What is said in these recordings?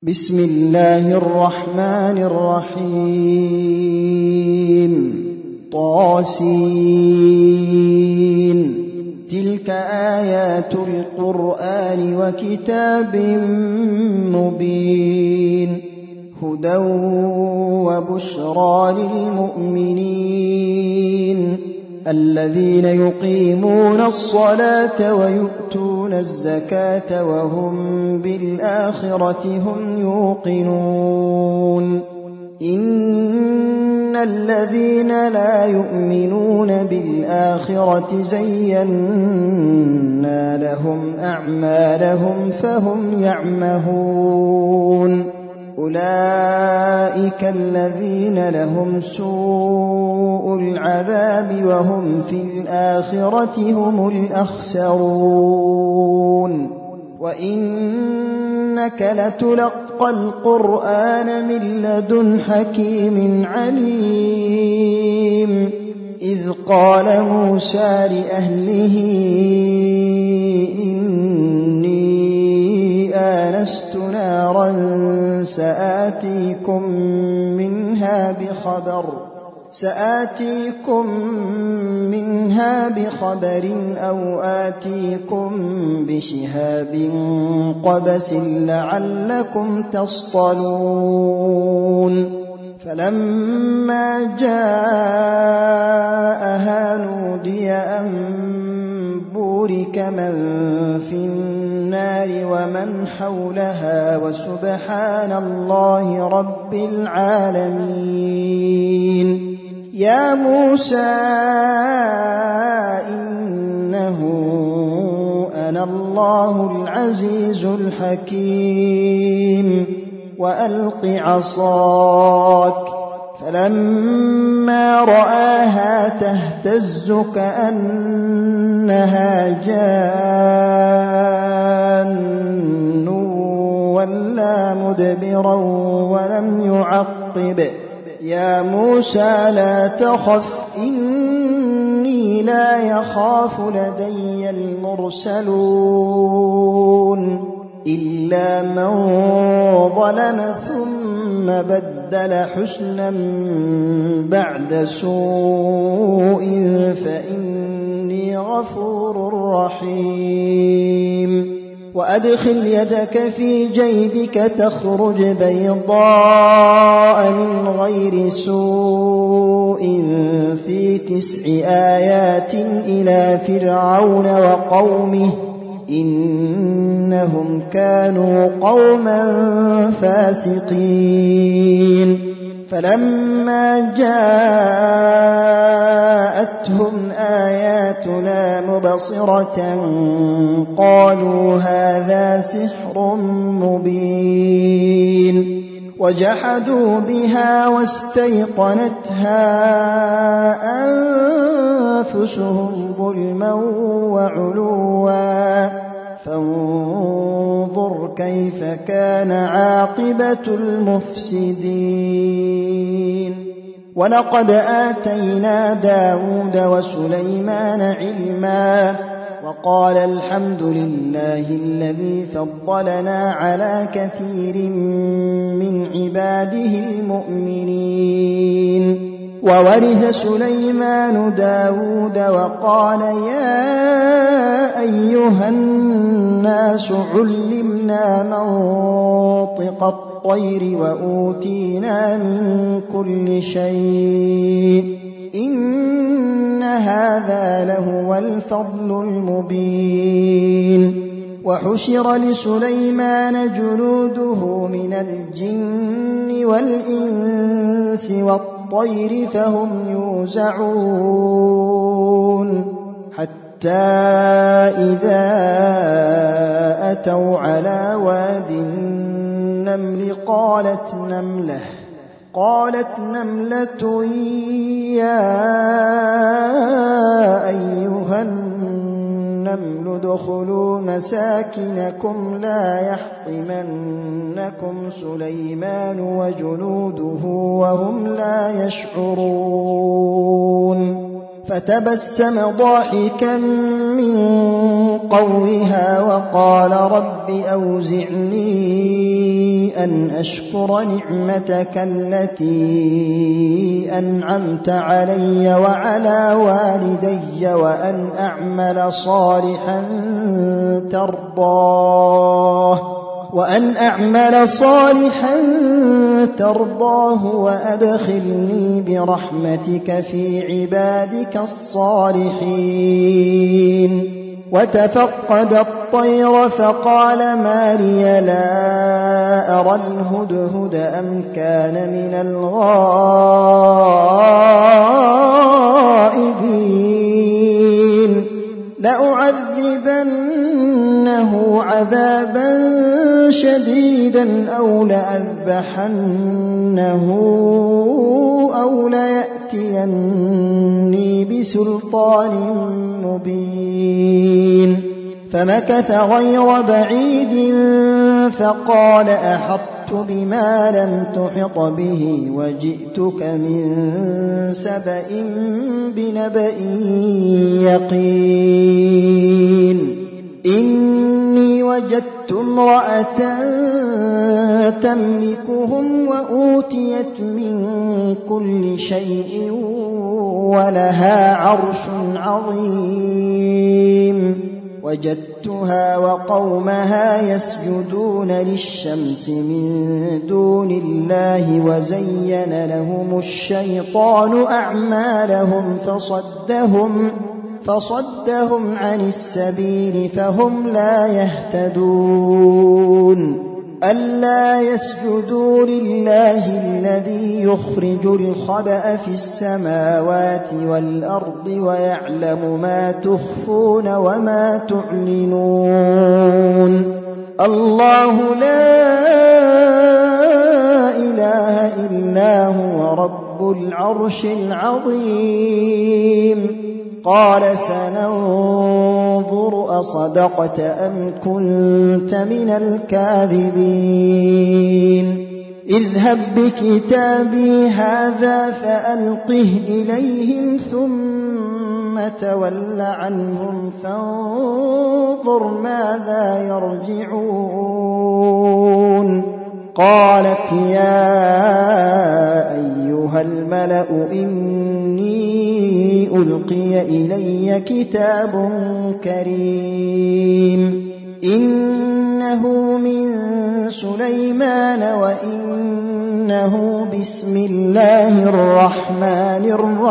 بسم الله الرحمن الرحيم طاسين تلك آيات القرآن وكتاب مبين هدى وبشرى للمؤمنين الذين يقيمون الصلاة ويؤتون الزكاة وهم بالآخرة هم يوقنون إن الذين لا يؤمنون بالآخرة زينا لهم أعمالهم فهم يعمهون أولئك الذين لهم سوء العذاب وهم في الآخرة هم الأخسرون وإنك لتلقى القرآن من لدن حكيم عليم إذ قال موسى لأهله إني آنست نارا سآتيكم منها بخبر أو آتيكم بشهاب قبس لعلكم تصطلون فلما جاءها نودي أن بورك من في النار ومن حولها وسبحان الله رب العالمين يا موسى إنه أنا الله العزيز الحكيم وألق عصاك فلما رآها تهتز كأنها جان ولا مدبرا ولم يعقب يا موسى لا تخف إني لا يخاف لدي المرسلون إلا من ظلم ثم بدل حسنا بعد سوء فإني غفور رحيم وأدخل يدك في جيبك تخرج بيضاء من غير سوء في 9 آيات إلى فرعون وقومه إنهم كانوا قوما فاسقين فلما جاءتهم آياتنا مبصرة قالوا هذا سحر مبين وجحدوا بها واستيقنتها أنفسهم ظلما وعلوا فانظر كيف كان عاقبة المفسدين ولقد آتينا داود وسليمان علما وقال الحمد لله الذي فضلنا على كثير من عباده المؤمنين وورث سليمان داود وقال يا أيها الناس علمنا منطق الطير وأوتينا من كل شيء إن هذا لهو الفضل المبين وحشر لسليمان جنوده من الجن والإنس والطير فهم يوزعون حتى إذا أتوا على واد النمل قالت نملة يا أيها النمل ادخلوا مساكنكم لا يحطمنكم سليمان وجنوده وهم لا يشعرون فتبسم ضاحكا من قولها وقال رب أوزعني أن أشكر نعمتك التي أنعمت علي وعلى والدي وأن أعمل صالحا ترضاه وأدخلني برحمتك في عبادك الصالحين. وتفقد الطير فقال ما لي لا أرى الهدهد أم كان من الغائبين لأعذبنه عذابا شديدا أو لأذبحنه أو ليأتيني بسلطان مبين. فمكث غير بعيد فقال أحطت بما لم تحط به وجئتك من سبأ بنبأ يقين. إني وجدت امرأة تملكهم وأوتيت من كل شيء ولها عرش عظيم. وجدتها وقومها يسجدون للشمس من دون الله وزين لهم الشيطان أعمالهم فصدهم عن السبيل فهم لا يهتدون. ألا يسجدوا لله الذي يخرج الخبأ في السماوات والأرض ويعلم ما تخفون وما تعلنون. الله لا إله إلا هو رب العرش العظيم. قال سننظر أصدقت أم كنت من الكاذبين. اذهب بكتابي هذا فألقه إليهم ثم تول عنهم فانظر ماذا يرجعون. قالت يا أيها الملأ إني ألقي إلي كتاب كريم إنه من سليمان وإنه بسم الله الرحمن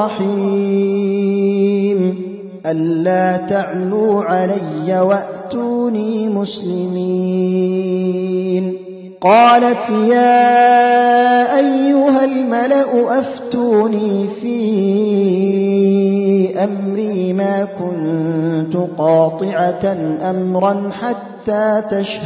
الرحيم ألا تعلوا علي وأتوني مسلمين. قالت يا أيها الملأ أفتوني في أمري ما كنت قاطعة أمرا حتى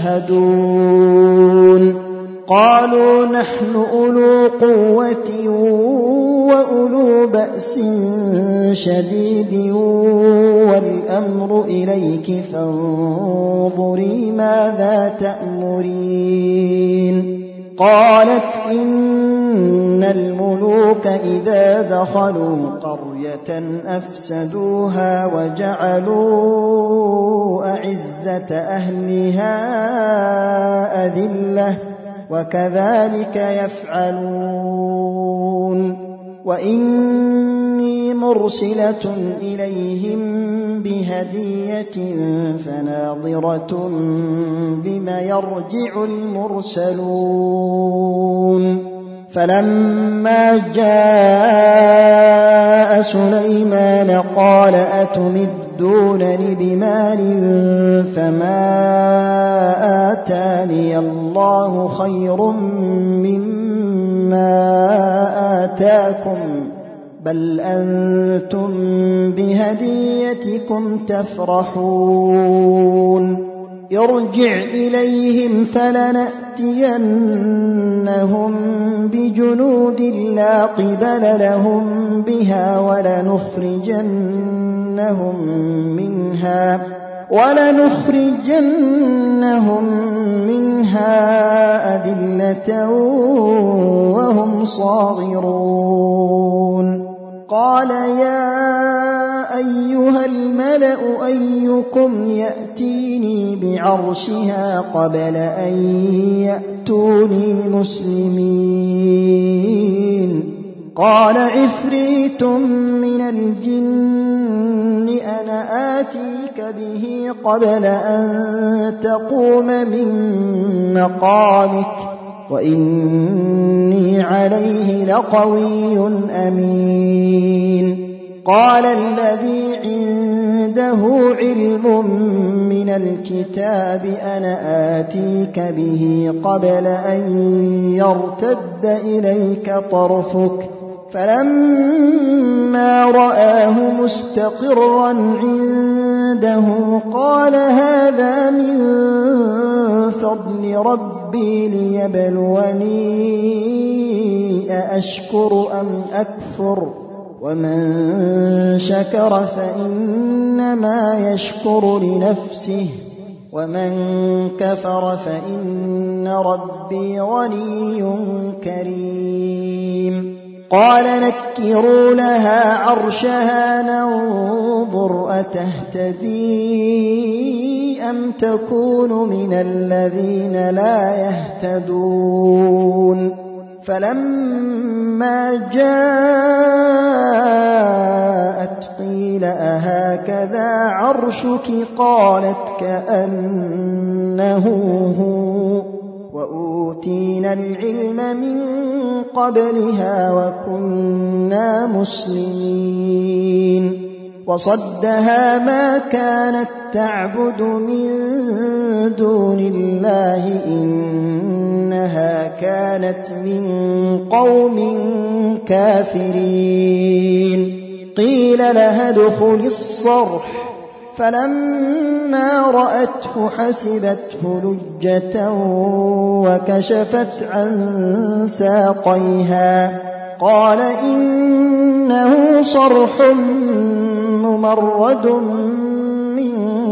تشهدون. قالوا نحن أولو قوة وأولو بأس شديد والأمر إليك فانظري ماذا تأمرين. قالت إن الملوك إذا دخلوا قرية أفسدوها وجعلوا أعزة أهلها أذلة وكذلك يفعلون. وإني مرسلة إليهم بهدية فناظرة بما يرجع المرسلون. فلما جاء سليمان قال أتمدونني بمال فما آتاني الله خير مما آتاكم بل أنتم بهديتكم تفرحون. ارجع إليهم فلنأتينهم بجنود لا قبل لهم بها ولنخرجنهم منها أذلة وهم صاغرون. قال يا أيها الملأ الْمَلَأُ أَيُّكُمْ يَأْتِينِي بِعَرْشِهَا قَبْلَ أَن يَأْتُونِي مُسْلِمِينَ قَالَ عِفْرِيتٌ مِّنَ الْجِنِّ أَنَا آتِيكَ بِهِ قَبْلَ أَن تَقُومَ مِن مَّقَامِكَ وَإِنِّي عَلَيْهِ لَقَوِيٌّ أَمِينٌ قَالَ الَّذِي عِندَهُ عِلْمٌ مِّنَ الْكِتَابِ أَنَا آتِيكَ بِهِ قَبْلَ أَن يَرْتَدَّ إِلَيْكَ طَرْفُكَ فَلَمَّا رَآهُ مُسْتَقِرًّا عِندَهُ قَالَ هَٰذَا مِن فَضْلِ رَبِّي لِيَبْلُوَنِي أَأَشْكُرُ أَمْ أَكْفُرُ وَمَن شَكَرَ فَإِنَّمَا يَشْكُرُ لِنَفْسِهِ وَمَن كَفَرَ فَإِنَّ رَبِّي غَنِيٌّ كَرِيمٌ قَالَ نَكِّرُوا لَهَا عَرْشَهَا نَنظُرْ أَتَهْتَدِي أَمْ تَكُونُ مِنَ الَّذِينَ لَا يَهْتَدُونَ فَلَمَّا جَاءَتْ قِيلَ أَهَكَذَا عَرْشُكِ قَالَتْ كَأَنَّهُ هُوَ وَأُوتِينَا الْعِلْمَ مِن قَبْلِهَا وَكُنَّا مُسْلِمِينَ وَصَدَّهَا مَا كَانَتْ تَعْبُدُ مِن دُونِ اللَّهِ إِنَّهَا كَانَتْ مِن قَوْمٍ كَافِرِينَ قِيلَ لَهَا ادْخُلِي الصَّرْحَ فَلَمَّا رَأَتْهُ حَسِبَتْهُ لُجَّةً وَكَشَفَتْ عَن سَاقَيْهَا قَالَ إِنَّهُ صَرْحٌ مُّمَرَّدٌ مِّن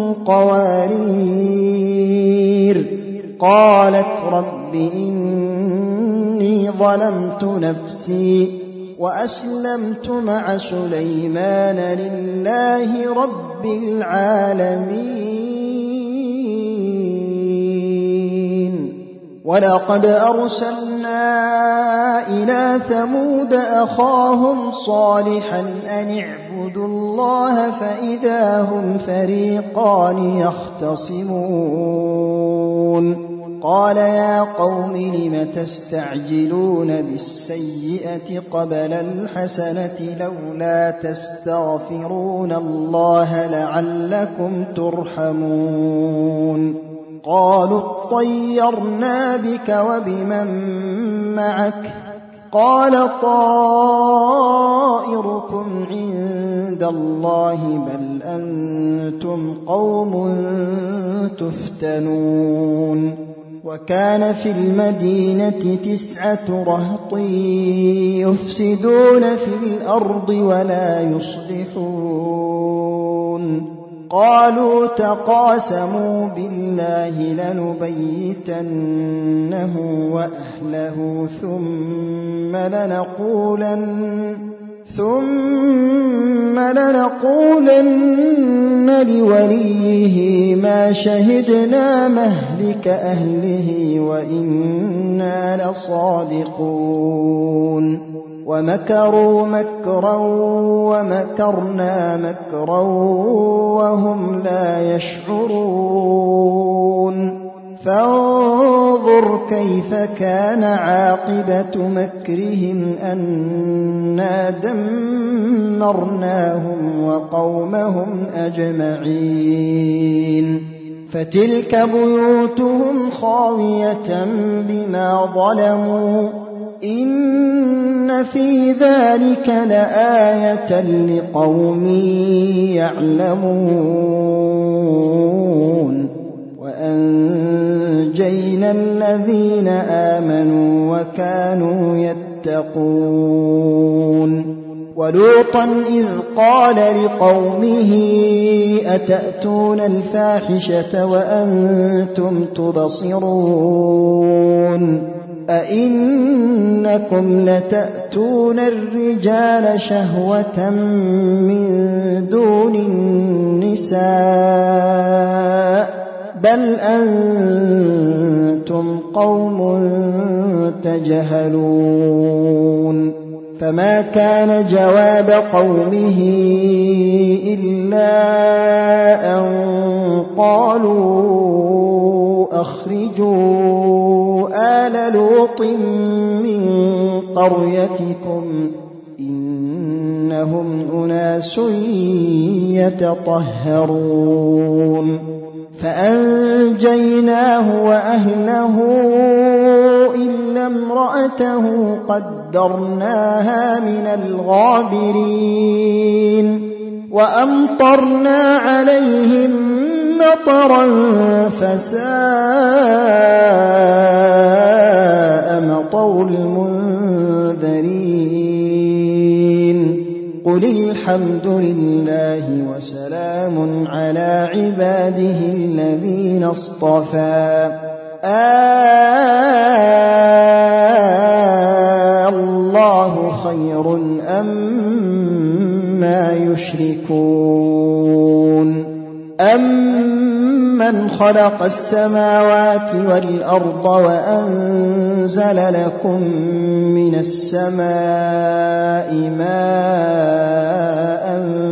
قَوَارِيرَ قَالَتْ رَبِّ إِنِّي ظَلَمْتُ نَفْسِي وَأَسْلَمْتُ مَعَ سُلَيْمَانَ لِلَّهِ رَبِّ الْعَالَمِينَ وَلَقَدْ أَرْسَلْنَا إِلَىٰ ثَمُودَ أَخَاهُمْ صَالِحًا أَنِ اعْبُدُوا اللَّهَ فَإِذَا هُمْ فَرِيقَانِ يَخْتَصِمُونَ قَالَ يَا قَوْمِ لِمَ تَسْتَعْجِلُونَ بِالسَّيِّئَةِ قَبْلَ الْحَسَنَةِ لَوْلَا تَسْتَغْفِرُونَ اللَّهَ لَعَلَّكُمْ تُرْحَمُونَ قَالُوا اطَّيَّرْنَا بِكَ وَبِمَن مَّعَكَ قَالَ طَائِرُكُمْ عِندَ اللَّهِ بَلْ أَنتُمْ قَوْمٌ تُفْتَنُونَ وَكَانَ فِي الْمَدِينَةِ 9 رَهْطٍ يُفْسِدُونَ فِي الْأَرْضِ وَلَا يُصْلِحُونَ قَالُوا تَقَاسَمُوا بِاللَّهِ لَنُبَيِّتَنَّهُ وَأَهْلَهُ ثُمَّ لَنَقُولَنَّ لِوَلِيِّهِ مَا شَهِدْنَا مَهْلِكَ أَهْلِهِ وَإِنَّا لَصَادِقُونَ وَمَكَرُوا مَكْرًا وَمَكَرْنَا مَكْرًا وَهُمْ لَا يَشْعُرُونَ فَانظُرْ كَيْفَ كَانَ عَاقِبَةُ مَكْرِهِمْ أَنَّا دَمَّرْنَاهُمْ وَقَوْمَهُمْ أَجْمَعِينَ فَتِلْكَ بُيُوتُهُمْ خَاوِيَةً بِمَا ظَلَمُوا إِنَّ فِي ذَلِكَ لَآيَةً لِقَوْمٍ يَعْلَمُونَ وَأَنجَيْنَا الَّذِينَ آمَنُوا وَكَانُوا يَتَّقُونَ وَلُوطًا إِذْ قَالَ لِقَوْمِهِ أَتَأْتُونَ الْفَاحِشَةَ وَأَنتُمْ تُبْصِرُونَ أئنكم لتأتون الرجال شهوة من دون النساء بل أنتم قوم تجهلون فما كان جواب قومه إلا أن قالوا أخرجوا آل لوط من قريتكم إنهم أناس يتطهرون فأنجيناه وأهله إلا امرأته قدرناها من الغابرين وأمطرنا عليهم مطرا فساء مطر المنذرين قل الحمد لله وسلام على عباده الذين اصطفى الله خير أمّا يشركون أَمَّنْ خَلَقَ السَّمَاوَاتِ وَالْأَرْضَ وَأَنزَلَ لَكُم مِّنَ السَّمَاءِ مَاءً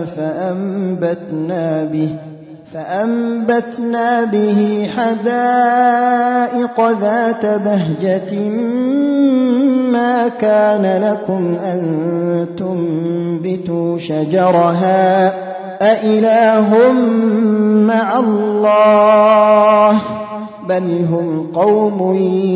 فأنبتنا به حدائق ذات بهجة ما كان لكم أن تنبتوا شجرها أإله مع الله بل هم قوم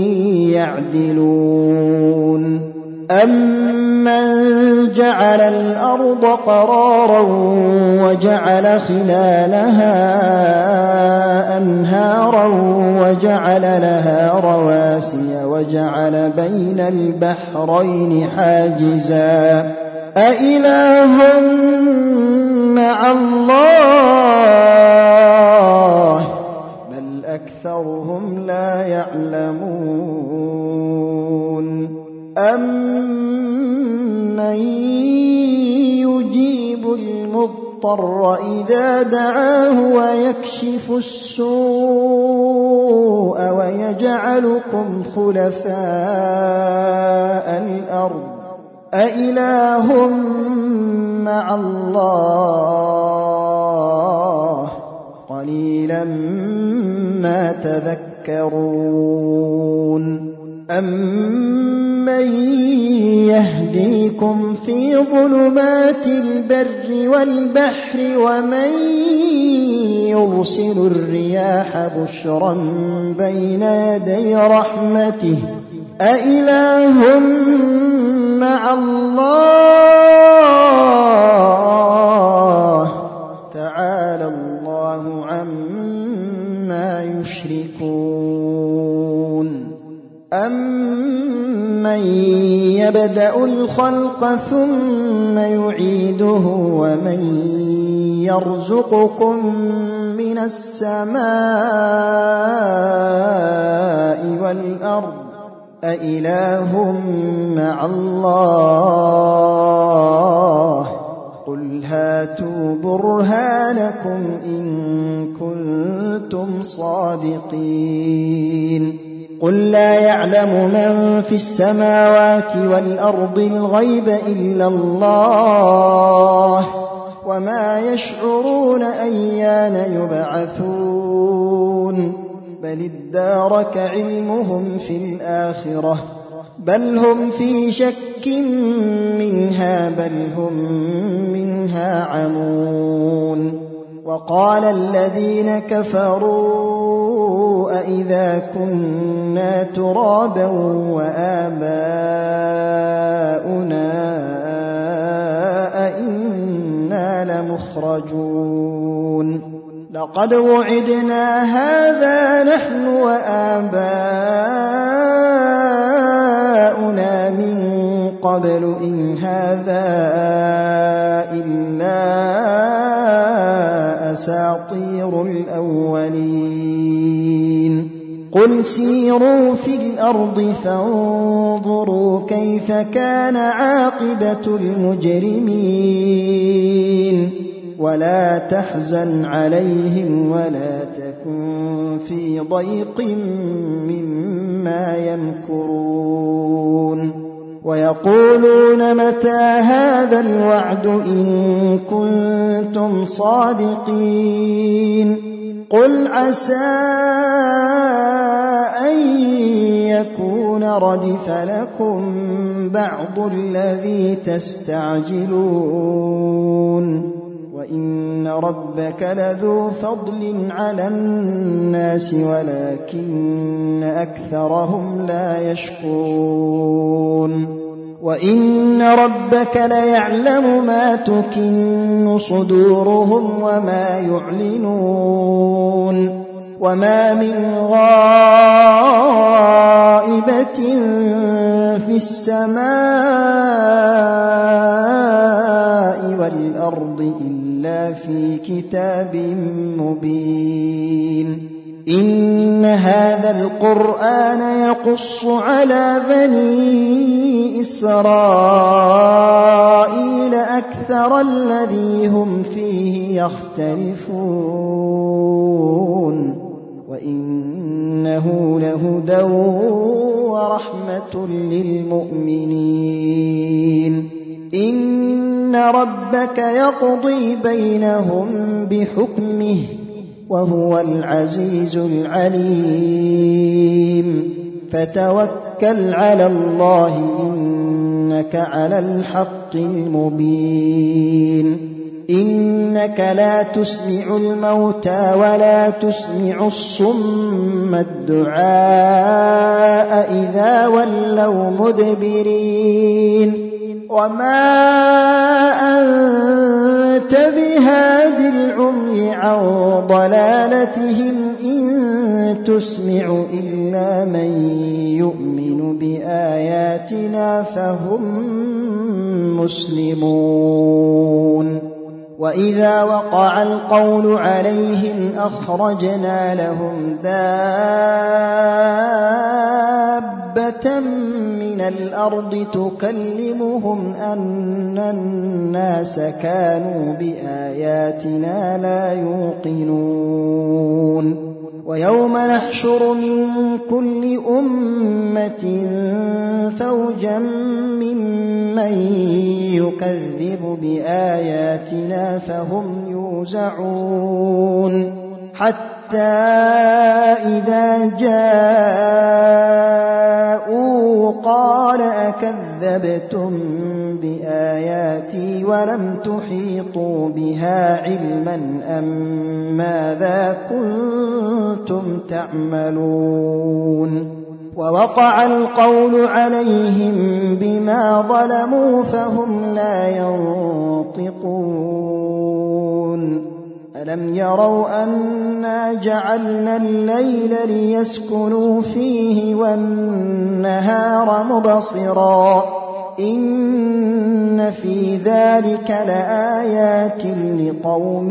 يعدلون أَمَّنْ جَعَلَ الْأَرْضَ قَرَارًا وَجَعَلَ خِلَالَهَا أَنْهَارًا وَجَعَلَ لَهَا رَوَاسِيَ وَجَعَلَ بَيْنَ الْبَحْرَيْنِ حَاجِزًا أَإِلَٰهٌ مَّعَ اللَّهِ بَلْ أَكْثَرُهُمْ لَا يَعْلَمُونَ أَمَّن يُجِيبُ الْمُضْطَرَّ إِذَا دَعَاهُ وَيَكْشِفُ السُّوءَ وَيَجْعَلُكُمْ خُلَفَاءَ الْأَرْضِ أَإِلَٰهٌ مَّعَ اللَّهِ قَلِيلًا مَّا تَذَكَّرُونَ أَمَّن يَهْدِيكُمْ فِي ظُلُمَاتِ الْبَرِّ وَالْبَحْرِ وَمَن يُرْسِلُ الرِّيَاحَ بُشْرًا بَيْنَ يَدَيْ رَحْمَتِهِ أَإِلَٰهٌ مَّعَ اللَّهِ تَعَالَى اللَّهُ عَمَّا يُشْرِكُونَ أَمَّن يَبْدَأُ الْخَلْقَ ثُمَّ يُعِيدُهُ وَمَن يَرْزُقُكُم مِّنَ السَّمَاءِ وَالْأَرْضِ أَإِلَٰهٌ مَّعَ اللَّهِ قُلْ هَاتُوا بُرْهَانَكُمْ إِن كُنتُمْ صَادِقِينَ قُل لَّا يَعْلَمُ مَن فِي السَّمَاوَاتِ وَالْأَرْضِ الْغَيْبَ إِلَّا اللَّهُ وَمَا يَشْعُرُونَ أَيَّانَ يُبْعَثُونَ بَلِ ادَّارَكَ عِلْمُهُمْ فِي الْآخِرَةِ بَلْ هُمْ فِي شَكٍّ مِّنْهَا بَلْ هُم مِّنْهَا عَمُونَ وَقَالَ الَّذِينَ كَفَرُوا أَإِذَا كُنَّا تُرَابًا وَآبَاؤُنَا أَإِنَّا لَمُخْرَجُونَ لَقَدْ وُعِدْنَا هَٰذَا نَحْنُ وَآبَاؤُنَا مِن قَبْلُ إِنْ هَٰذَا إِلَّا أَسَاطِيرُ الْأَوَّلِينَ قل سيروا في الأرض فانظروا كيف كان عاقبة المجرمين ولا تحزن عليهم ولا تكن في ضيق مما يمكرون ويقولون متى هذا الوعد إن كنتم صادقين قل عسى أن يكون ردف لكم بعض الذي تستعجلون وإن ربك لذو فضل على الناس ولكن أكثرهم لا يشكرون وإن ربك ليعلم ما تكن صدورهم وما يعلنون وما من غائبة في السماء والأرض إلا في كتاب مبين إن هذا القرآن يقص على بني إسرائيل أكثر الذي هم فيه يختلفون وإنه لهدى ورحمة للمؤمنين إن ربك يقضي بينهم بحكمه وهو العزيز العليم فتوكل على الله إنك على الحق المبين إنك لا تسمع الموتى ولا تسمع الصم الدعاء إذا ولوا مدبرين وما أنت بهاد العمي عن ضلالتهم إن تسمع إلا من يؤمن بآياتنا فهم مسلمون وإذا وقع القول عليهم أخرجنا لهم دابة من الأرض تكلمهم أن الناس كانوا بآياتنا لا يوقنون ويوم نحشر من كل أمة فوجا ممن يكذب بآياتنا فهم يوزعون حتى إذا جاءوا قال أكذبتم بآياتي ولم تحيطوا بها علما أم ماذا كنتم تعملون ووقع القول عليهم بما ظلموا فهم لا ينطقون ألم يروا أنا جعلنا الليل ليسكنوا فيه والنهار مبصرا إن في ذلك لآيات لقوم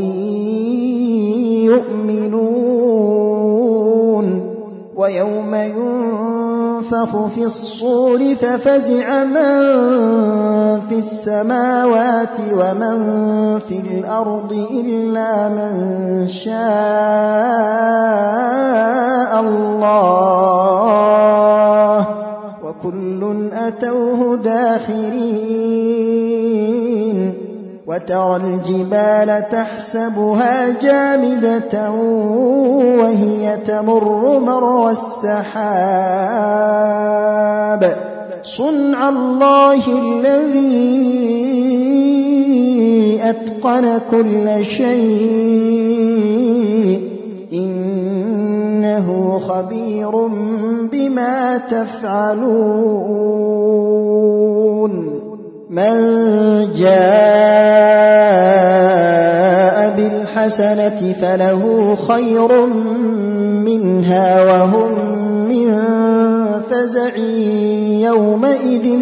يؤمنون ويوم ينفخ في الصور ففزع من في السماوات ومن في الأرض إلا من شاء الله وكل أتوه داخرين وترى الجبال تحسبها جامدة وهي تمر مر السحاب صنع الله الذي أتقن كل شيء إنه خبير بما تفعلون من جاء بالحسنة فله خير منها وهم من فزع يومئذ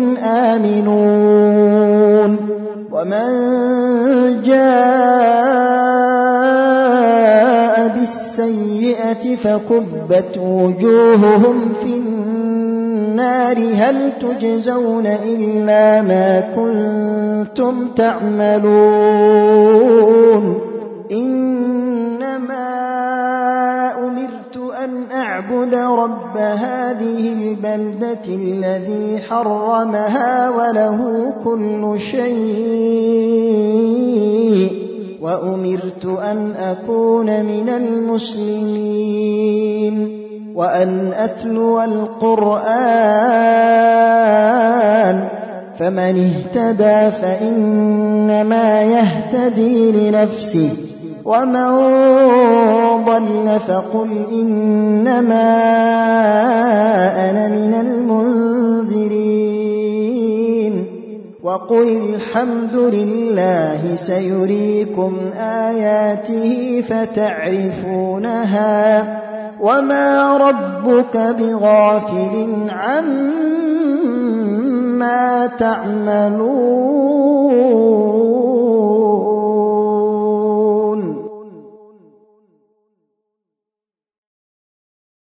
آمنون ومن جاء بالسيئة فكبت وجوههم في النار هل تجزون إلا ما كنتم تعملون إنما أمرت أن أعبد رب هذه البلدة الذي حرمها وله كل شيء وأمرت أن أكون من المسلمين وأن أتلو القرآن فمن اهتدى فإنما يهتدي لنفسه ومن ضل فقل إنما أنا من المنذرين وقل الحمد لله سيريكم آياته فتعرفونها وما ربك بغافل عما تعملون